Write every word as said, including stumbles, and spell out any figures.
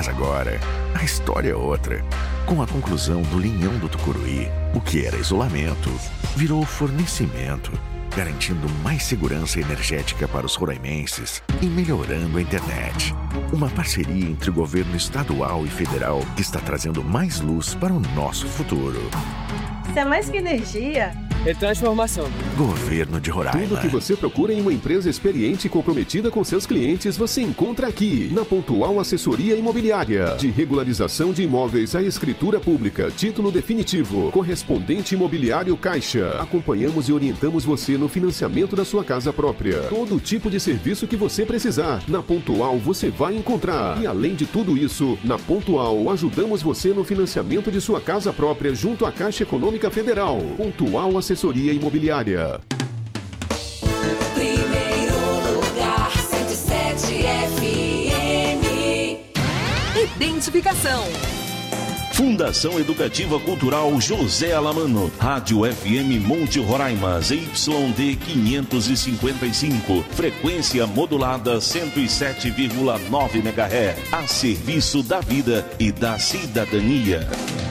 Mas agora, a história é outra. Com a conclusão do Linhão do Tucuruí, o que era isolamento virou fornecimento, garantindo mais segurança energética para os roraimenses e melhorando a internet. Uma parceria entre o governo estadual e federal que está trazendo mais luz para o nosso futuro. Isso é mais que energia. É transformação. Governo de Roraima. Tudo que você procura em uma empresa experiente e comprometida com seus clientes, você encontra aqui, na Pontual Assessoria Imobiliária. De regularização de imóveis à escritura pública, título definitivo, correspondente imobiliário Caixa. Acompanhamos e orientamos você no financiamento da sua casa própria. Todo tipo de serviço que você precisar, na Pontual você vai encontrar. E além de tudo isso, na Pontual ajudamos você no financiamento de sua casa própria junto à Caixa Econômica Federal. Pontual Assessoria Imobiliária. Primeiro lugar, cento e sete F M. Identificação. Fundação Educativa Cultural José Alamano. Rádio F M Monte Roraima, Z Y D quinhentos e cinquenta e cinco. Frequência modulada cento e sete vírgula nove megahertz. A serviço da vida e da cidadania.